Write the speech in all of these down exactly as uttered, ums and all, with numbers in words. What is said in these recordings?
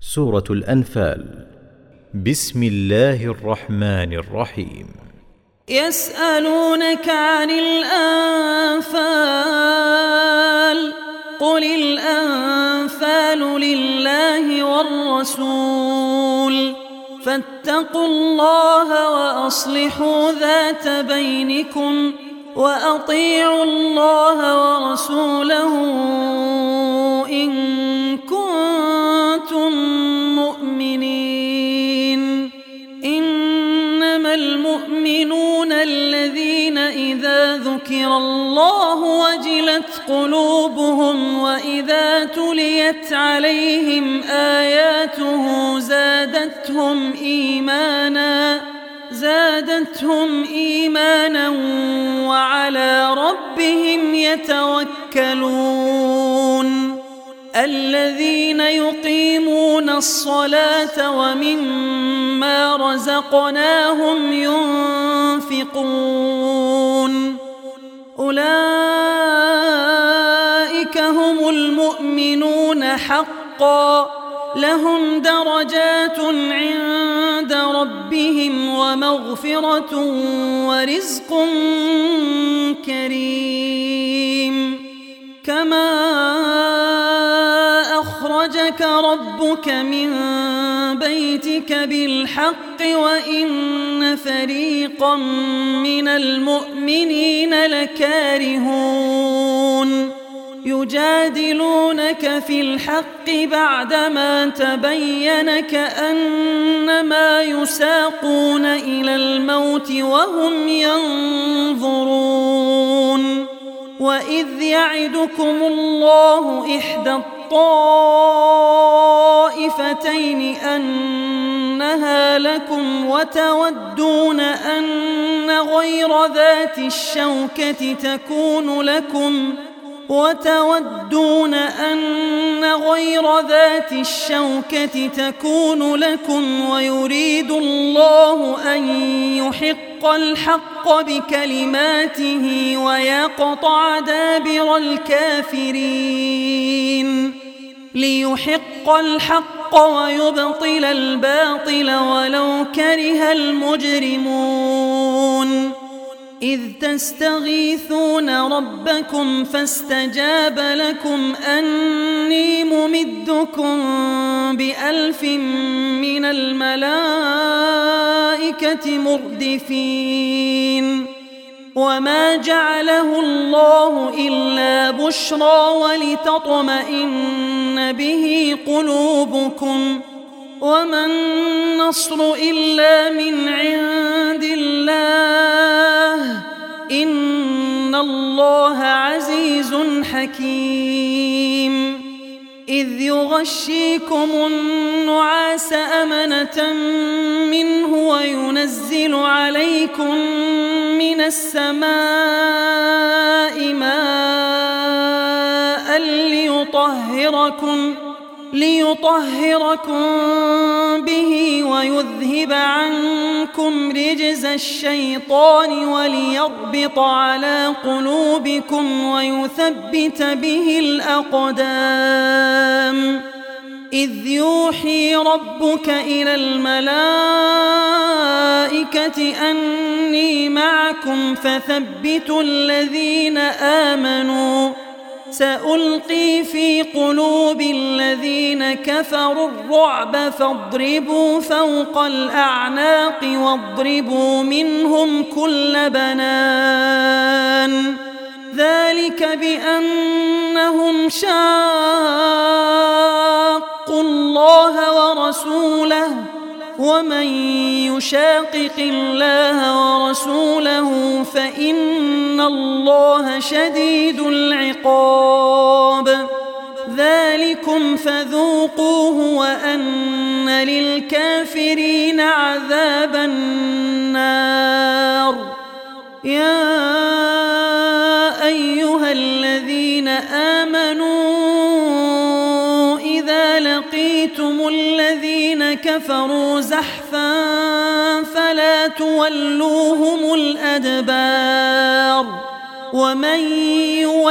سورة الأنفال. بسم الله الرحمن الرحيم. يسألونك عن الأنفال قل الأنفال لله والرسول فاتقوا الله وأصلحوا ذات بينكم وأطيعوا الله ورسوله إن كنتم مؤمنين. إنما المؤمنون الذين إذا ذكر الله وجلت قلوبهم وإذا تليت عليهم آياته زادتهم إيمانا زادتهم إيمانا وعلى ربهم يتوكلون. الذين يقيمون الصلاة ومما رزقناهم ينفقون أولئك هم المؤمنون حقا لهم درجات عند ربهم ومغفرة ورزق كريم. كما أخرجك ربك من بيتك بالحق وإن فريقا من المؤمنين لكارهون يجادلونك في الحق بعدما تبين كأنما يساقون إلى الموت وهم ينظرون. وإذ يعدكم الله إحدى الطائفتين أنها لكم وتودون أن غير ذات الشوكة تكون لكم وتودون أن غير ذات الشوكة تكون لكم ويريد الله أن يحق الحق بكلماته ويقطع دابر الكافرين ليحق الحق ويبطل الباطل ولو كره المجرمون. إذ تستغيثون ربكم فاستجاب لكم أني ممدكم بألف من الملائكة مردفين. وما جعله الله إلا بشرى ولتطمئن به قلوبكم وما النصر إلا من عند الله إن الله عزيز حكيم. إذ يغشيكم النعاس أمنة منه وينزل عليكم من السماء ماء ليطهركم ليطهركم به ويذهب عنكم رجز الشيطان وليربط على قلوبكم ويثبت به الأقدام. إذ يوحي ربك إلى الملائكة أني معكم فثبتوا الذين آمنوا سألقي في قلوب الذين كفروا الرعب فاضربوا فوق الأعناق واضربوا منهم كل بنان. ذلك بأنهم شاقوا الله ورسوله ومن يشاقق الله ورسوله فإن الله شديد العقاب. ذلكم فذوقوه وأن للكافرين عذاب النار. يا أيها الذين آمنوا إذا لقيتم الذين كفروا زحفا فلا تولوهم الأدبار ومن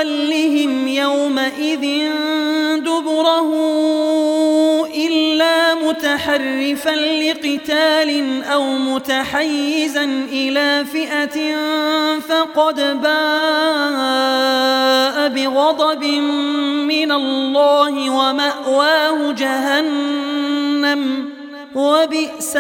يولهم يومئذ دبره إلا متحرفا لقتال أو متحيزا إلى فئة فقد باء بغضب من الله ومأواه جهنم وبئس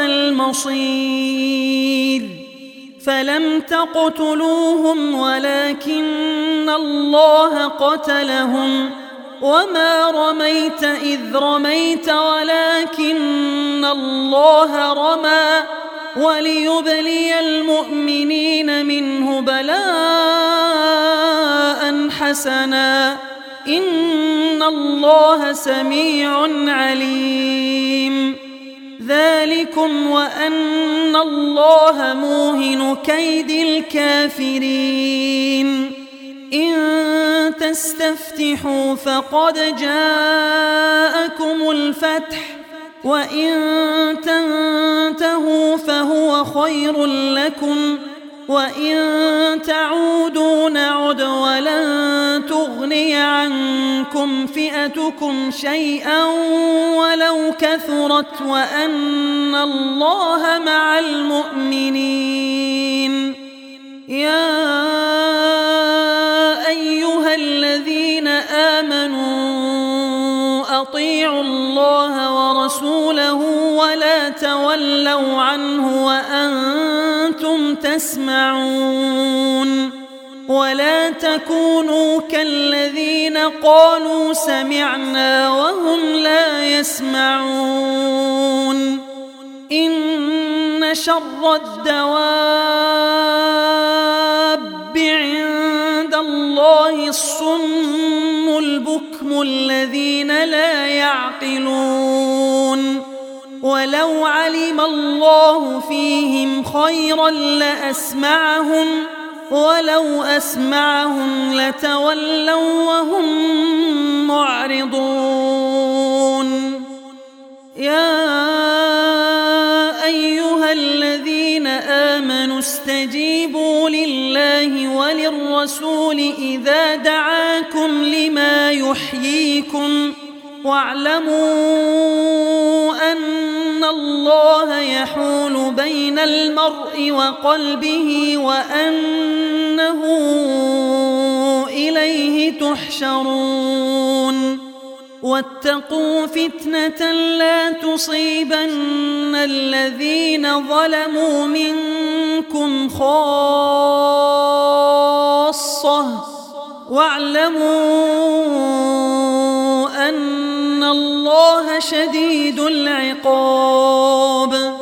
المصير فلم تقتلوهم ولكن الله قتلهم وما رميت إذ رميت ولكن الله رمى وليبلي المؤمنين منه بلاء حسنا إن الله سميع عليم ذلكم وأن الله موهن كيد الكافرين إن تستفتحوا فقد جاءكم الفتح وإن تنتهوا فهو خير لكم وإن تعودوا نعد ولن تغني عنكم فئتكم شيئا ولو كثرت وأن الله مع المؤمنين يا أيها الذين آمنوا أطيعوا الله ورسوله ولا تولوا عنه وأنتم تسمعون ولا تكونوا كالذين قالوا سمعنا وهم لا يسمعون إن شر الدواب عند الله الصم البكم الذين لا يعقلون ولو علم الله فيهم خيرا لأسمعهم ولو أسمعهم لتولوا وهم معرضون يا أيها الذين آمنوا استجيبوا لله وللرسول إذا دعاكم لما يحييكم واعلموا أن الله يحول بين المرء وقلبه وأنه إليه تحشرون واتقوا فتنة لا تصيبن الذين ظلموا منكم خاصة واعلموا أن الله شديد العقاب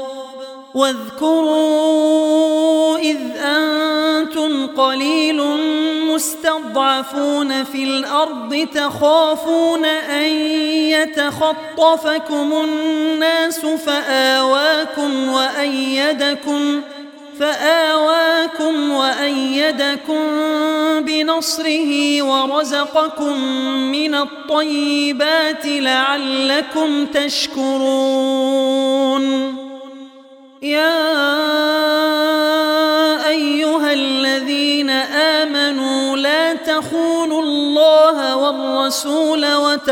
واذكروا إذ أنتم قليل مستضعفون في الأرض تخافون أن يتخطفكم الناس فآواكم وأيدكم فآواكم وأيدكم بنصره ورزقكم من الطيبات لعلكم تشكرون يا أيها الذين آمنوا لا تخونوا الله والرسول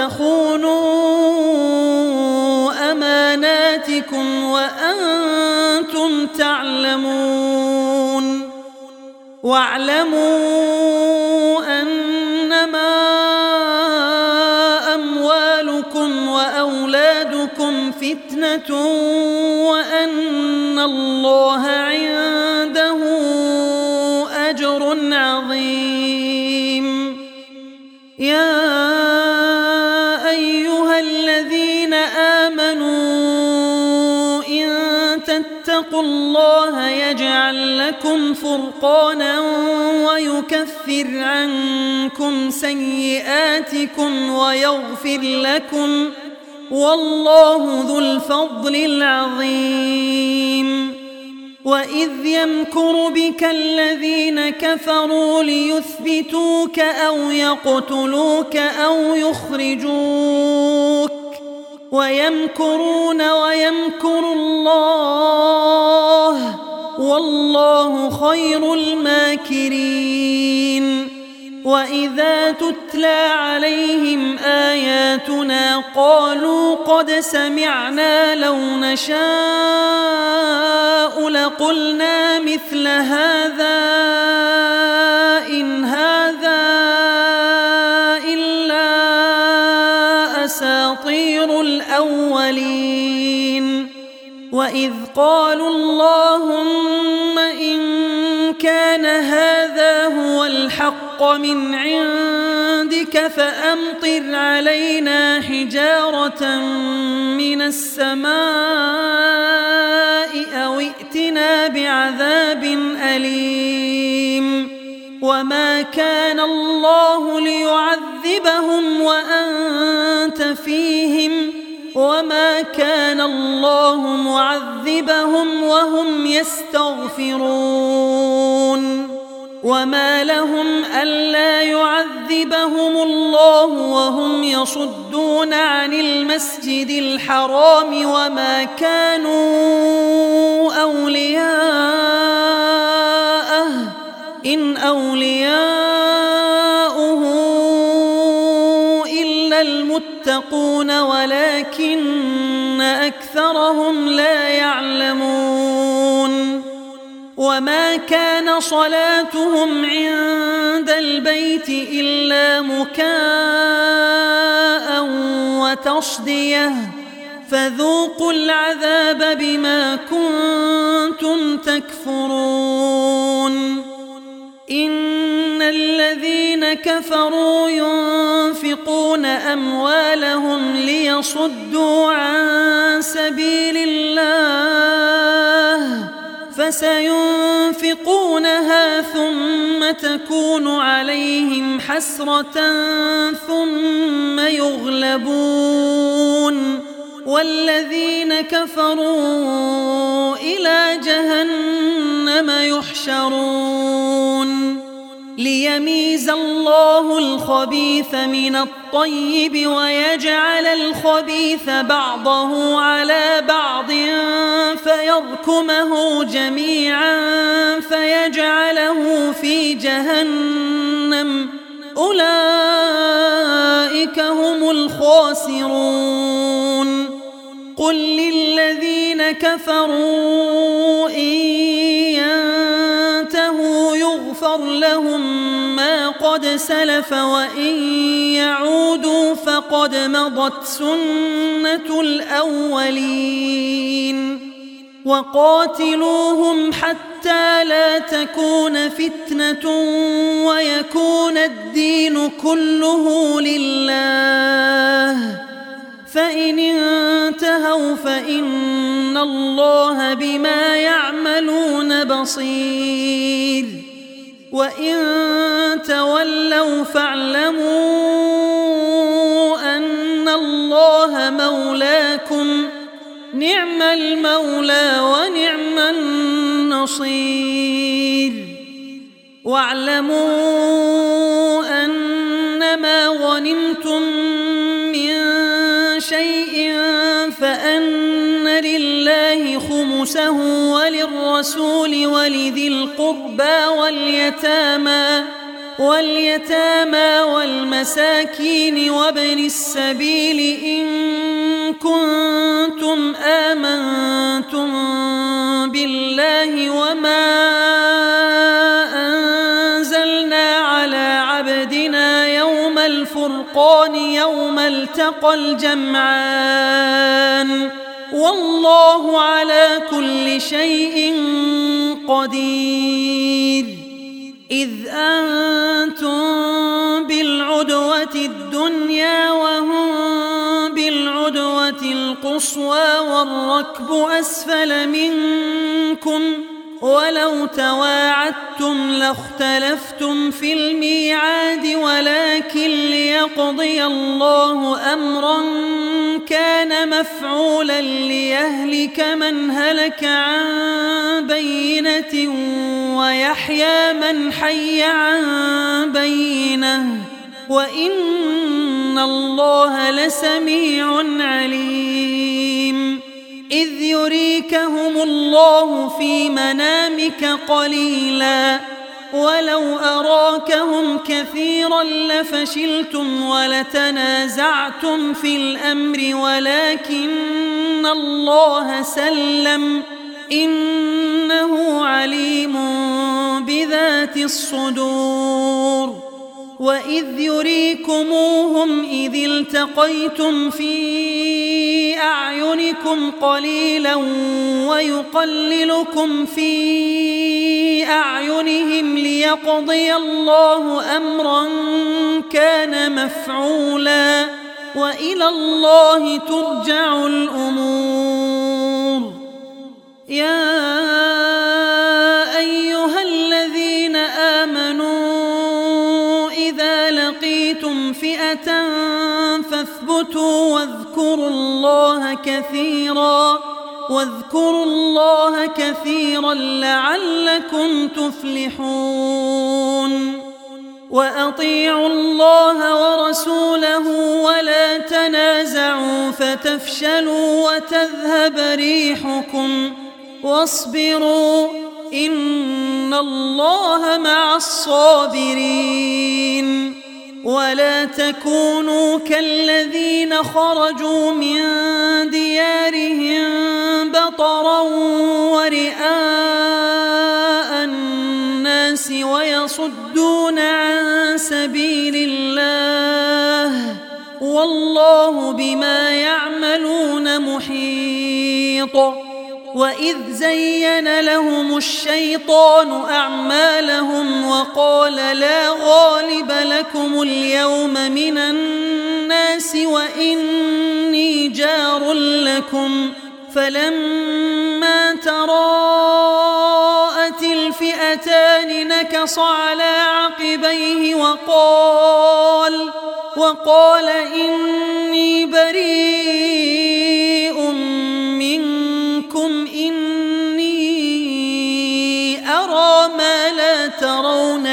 وتخونوا أماناتكم وأنتم تعلمون واعلموا أنما أموالكم وأولادكم فتنة وأن الله عنده أجر عظيم يا أيها الذين آمنوا إن تتقوا الله يجعل لكم فرقانا ويكفر عنكم سيئاتكم ويغفر لكم والله ذو الفضل العظيم وإذ يمكر بك الذين كفروا ليثبتوك أو يقتلوك أو يخرجوك ويمكرون ويمكر الله والله خير الماكرين وإذا تتلى عليهم آياتنا قالوا قد سمعنا لو نشاء لقلنا مثل هذا إن هذا إلا أساطير الأولين وإذ قالوا اللهم إن كان هذا هو الحق من عندك فأمطر علينا حجارة من السماء أو ائتنا بعذاب أليم وما كان الله ليعذبهم وأنت فيهم وما كان الله معذبهم وهم يستغفرون وما لهم ألا يعذبهم الله وهم يصدون عن المسجد الحرام وما كانوا أولياءه إن أولياؤه إلا المتقون ولكن أكثرهم لا يعلمون وما كان صلاتهم عند البيت إلا مكاء وتصدية فذوقوا العذاب بما كنتم تكفرون إن الذين كفروا ينفقون أموالهم ليصدوا عن سبيل الله فسينفقونها ثم تكون عليهم حسرة ثم يغلبون والذين كفروا إلى جهنم يحشرون ليميز الله الخبيث من الطيب ويجعل الخبيث بعضه على بعض فيركمه جميعا فيجعله في جهنم أولئك هم الخاسرون قل للذين كفروا إن ينتهوا يغفر لهم ما قد سلف وإن يعودوا فقد مضت سنة الأولين وقاتلوهم حتى لا تكون فتنة ويكون الدين كله لله فإن انتهوا فإن الله بما يعملون بصير وإن تولوا فاعلموا أن الله مولاكم نعم المولى ونعم النصير واعلموا أنما غنمتم من شيء فأن لله خمسه وللرسول ولذي القربى واليتامى واليتامى والمساكين وابن السبيل إن كنتم آمنتم بالله وما أنزلنا على عبدنا يوم الفرقان يوم التقى الجمعان والله على كل شيء قدير إذ أنتم بالعدوة الدنيا وهم بالعدوة القصوى والركب أسفل منكم ولو تواعدتم لاختلفتم في الميعاد ولكن ليقضي الله أمرا كان مفعولا ليهلك من هلك عن بينة ويحيى من حي عن بينة وإن الله لسميع عليم إذ يريكهم الله في منامك قليلا ولو أراكهم كثيرا لفشلتم ولتنازعتم في الأمر ولكن الله سلم إنه عليم بذات الصدور. وإذ يريكموهم إذ التقيتم في أعينكم قليلا ويقللكم في أعينهم ليقضي الله أمرا كان مفعولا وإلى الله ترجع الأمور. يا أيها الذين آمنوا إذا لقيتم فئة فاثبتوا واذكروا الله كثيرا واذكروا الله كثيرا لعلكم تفلحون. وأطيعوا الله ورسوله ولا تنازعوا فتفشلوا وتذهب ريحكم واصبروا إن الله مع الصابرين. ولا تكونوا كالذين خرجوا من ديارهم بطرا ورئاء الناس ويصدون عن سبيل الله والله بما يعملون محيط. وإذ زين لهم الشيطان أعمالهم وقال لا غالب لكم اليوم من الناس وإني جار لكم فلما تراءت الفئتان نكص على عقبيه وقال وقال إني بريء منكم إني أرى ما لا ترون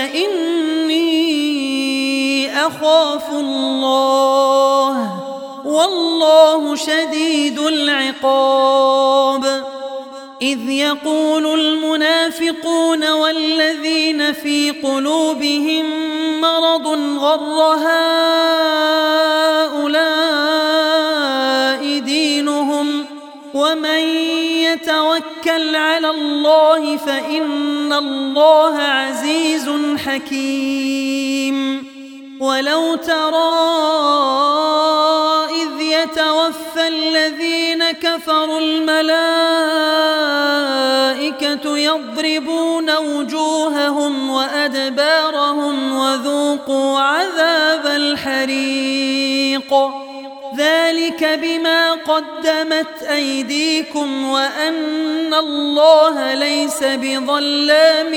إني أخاف الله والله شديد العقاب. إذ يقول المنافقون والذين في قلوبهم مرض غر هؤلاء دينهم ومن يتوكل على الله فإن الله عزيز حكيم. ولو ترى إذ يتوفى الذين كفروا الملائكة يضربون وجوههم وأدبارهم وذوقوا عذاب الحريق ذلك بما قدمت أيديكم وأن الله ليس بظلام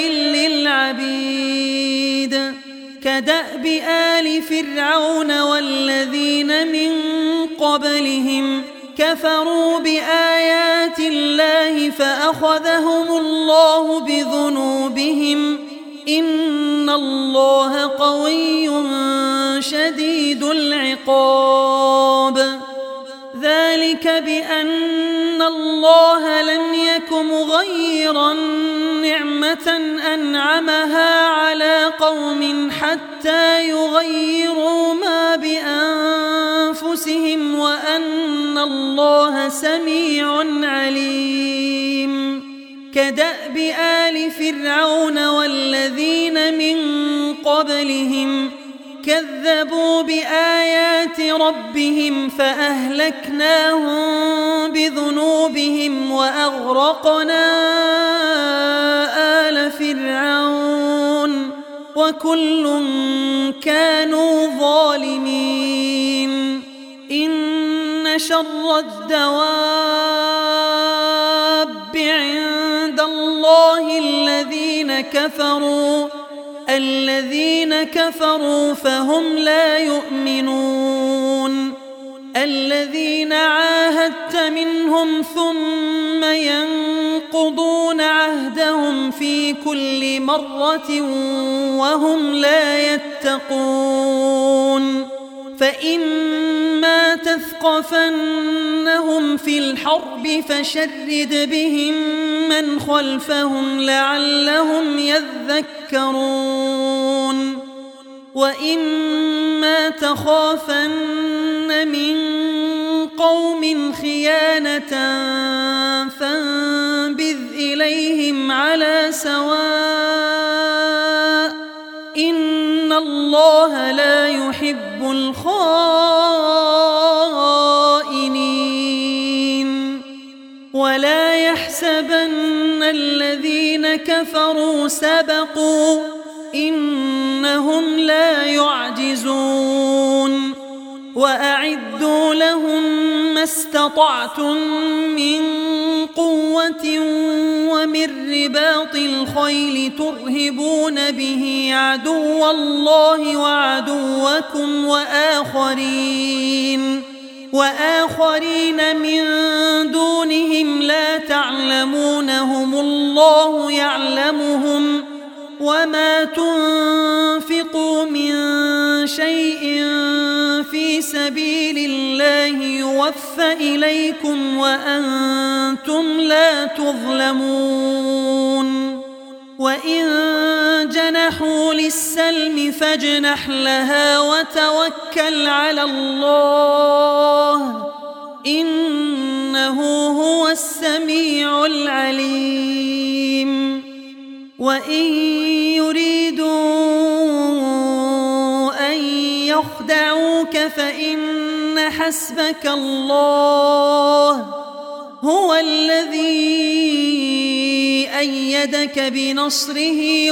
للعبيد. كدأب آل فرعون والذين من قبلهم كفروا بآيات الله فأخذهم الله بذنوبهم إن الله قوي شديد العقاب. ذلك بأن الله لم يك مغيرا نعمة أنعمها على قوم حتى يغيروا ما بأنفسهم وأن الله سميع عليم. كدأب آل فرعون والذين من قبلهم كذبوا بآيات ربهم فأهلكناهم بذنوبهم وأغرقنا آل فرعون وكل كانوا ظالمين. إن شر الدواب عند الله الذين كفروا الذين كفروا فهم لا يؤمنون. الذين عاهدت منهم ثم ينقضون عهدهم في كل مرة وهم لا يتقون. فإما تثقفنهم في الحرب فشرد بهم من خلفهم لعلهم يذكرون وإما تخافن من قوم خيانة فانبذ إليهم على سواء إن الله لا يحب الخائنين ولا يحسبن الذين كفروا سبقوا إنهم لا يعجزون وأعدوا لهم ما استطعتم من قوة ومن رباط الخيل ترهبون به عدو الله وعدوكم وآخرين وآخرين من دونهم لا تعلمونهم الله يعلمهم وما تنفقوا من شيء في سبيل الله يوفى إليكم وأنتم لا تظلمون وإن جنحوا للسلم فاجنح لها وتوكل على الله إنه هو السميع العليم وإن يريدوا أن يخدعوك فإن حسبك الله هو الذي أيدك بنصره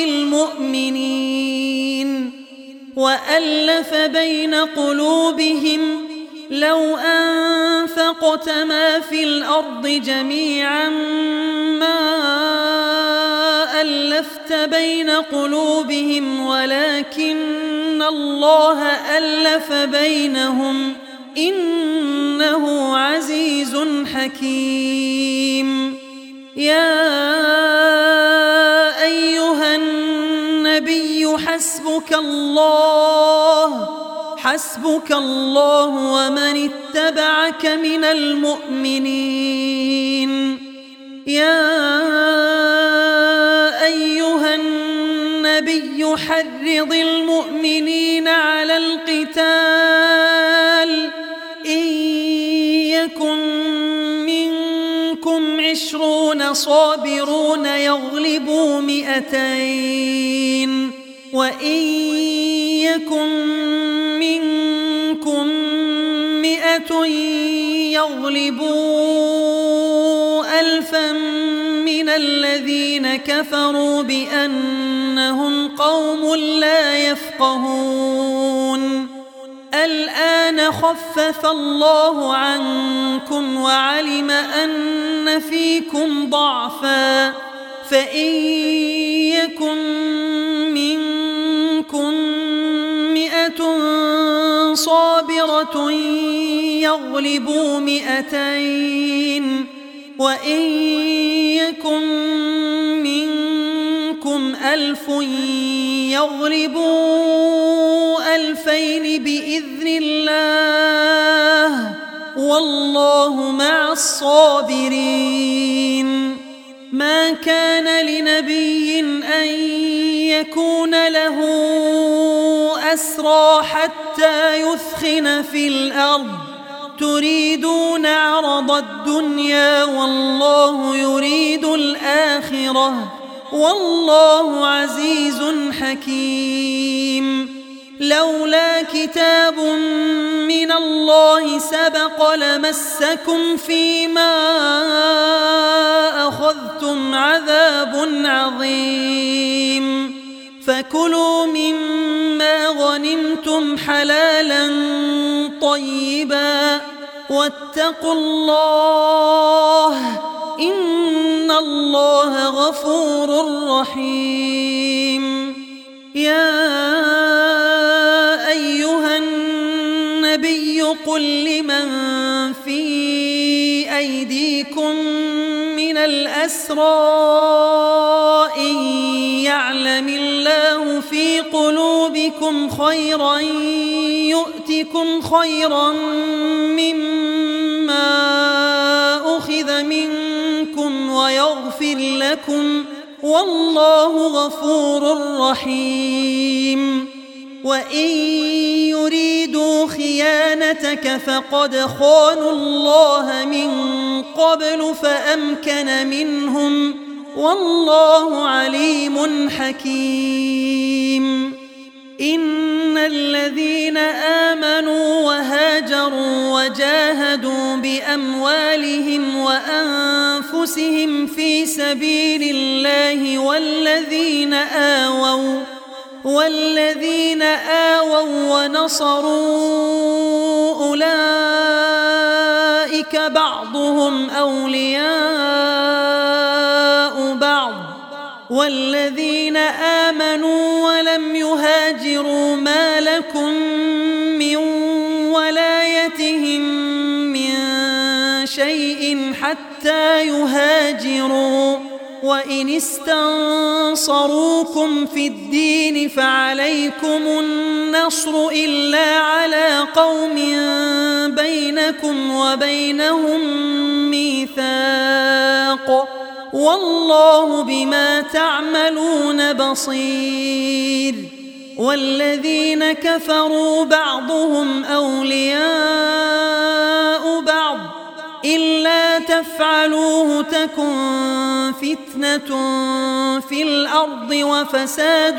وبالمؤمنين وألف بين قلوبهم لو أنفقت ما في الأرض جميعا ما ألفت بين قلوبهم ولكن الله ألف بينهم إنه عزيز حكيم يا أيها النبي حسبك الله حسبك الله ومن اتبعك من المؤمنين يا أيها النبي حرض المؤمنين على القتال إن يكن منكم عشرون صابرون يغلبوا مئتين وإن يكن منكم مئة يغلبوا ألفا من الذين كفروا بأنهم قوم لا يفقهون الآن خفف الله عنكم وعلم أن فيكم ضعفا فإن يكن منكم مئة صابرة يغلبوا مئتين وإن يكن منكم ألف يغلبوا ألفين بإذن الله والله مع الصابرين ما كان لنبي أن يكون له أسرى حتى يثخن في الأرض تريدون عرض الدنيا والله يريد الآخرة والله عزيز حكيم لولا كتاب من الله سبق لمسكم فيما أخذتم عذاب عظيم فكلوا مما غنمتم حلالا طيبا واتقوا الله إن الله غفور رحيم يا أيها النبي قل لمن في أيديكم من الأسرى إن يعلم الله في قلوبكم خيرا يؤتكم خيرا مما أخذ منكم ويغفر يغفر لكم والله غفور رحيم وإن يريدوا خيانتك فقد خانوا الله من قبل فأمكن منهم والله عليم حكيم إن الذين آمنوا وهاجروا وجاهدوا بأموالهم وأنفسهم في سبيل الله والذين آووا والذين آووا ونصروا أولئك بعضهم أولياء بعض والذين آمنوا ولم يهاجروا ما لكم من ولايتهم من شيء حتى يهاجروا وإن استنصروكم في الدين فعليكم النصر إلا على قوم بينكم وبينهم ميثاق والله بما تعملون بصير والذين كفروا بعضهم أولياء بعض إلا تفعلوه تكن فتنة في الأرض وفساد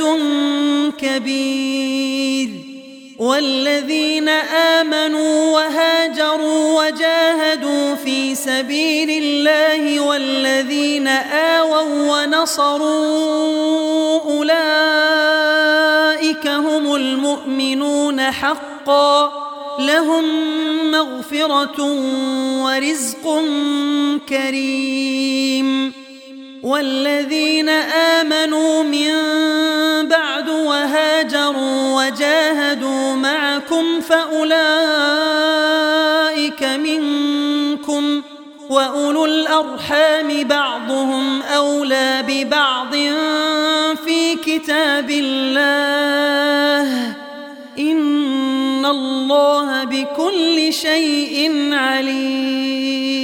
كبير والذين آمنوا وهاجروا وجاهدوا في سبيل الله والذين آووا ونصروا أولئك هم المؤمنون حقا لهم مغفرة ورزق كريم والذين آمنوا من بعد وهاجروا وجاهدوا معكم فأولئك منكم وأولو الأرحام بعضهم أولى ببعض في كتاب الله إن الله بكل شيء عليم